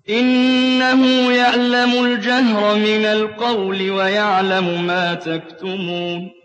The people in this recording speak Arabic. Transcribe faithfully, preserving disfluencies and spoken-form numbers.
إِنَّهُ يَعْلَمُ الْجَهْرَ مِنَ الْقَوْلِ وَيَعْلَمُ مَا تَكْتُمُونَ